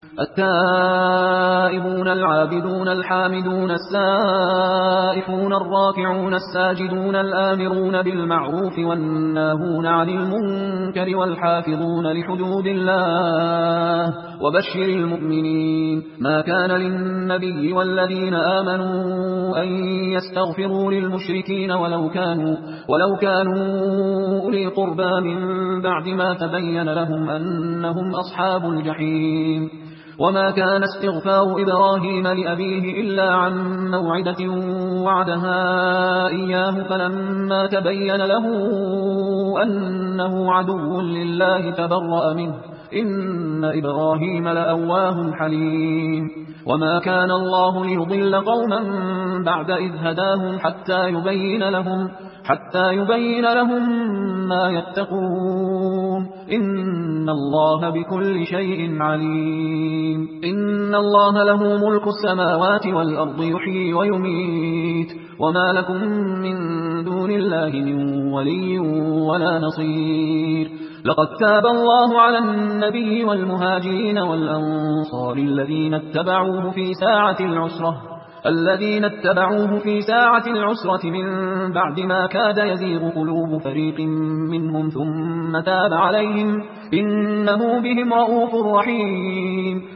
التائبون العابدون الحامدون السائحون الراكعون الساجدون الآمرون بالمعروف والناهون عن المنكر والحافظون لحدود الله وبشر المؤمنين. ما كان للنبي والذين آمنوا أن يستغفروا للمشركين ولو كانوا أولي قربى من بعد ما تبين لهم أنهم أصحاب الجحيم. وما كان استغفار إبراهيم لأبيه إلا عن موعدة وعدها إياه فلما تبين له أنه عدو لله تبرأ منه إن إبراهيم لأواه حليم. وما كان الله ليضل قوما بعد إذ هداهم حتى يبين لهم ما يتقون إن الله بكل شيء عليم. إن الله له ملك السماوات والأرض يحيي ويميت وما لكم من دون الله من ولي ولا نصير. لقد تاب الله على النبي والمهاجرين والأنصار الذين اتبعوه في ساعة العسرة من بعد ما كاد يزيغ قلوب فريق منهم ثم تاب عليهم إنه بهم رؤوف رحيم.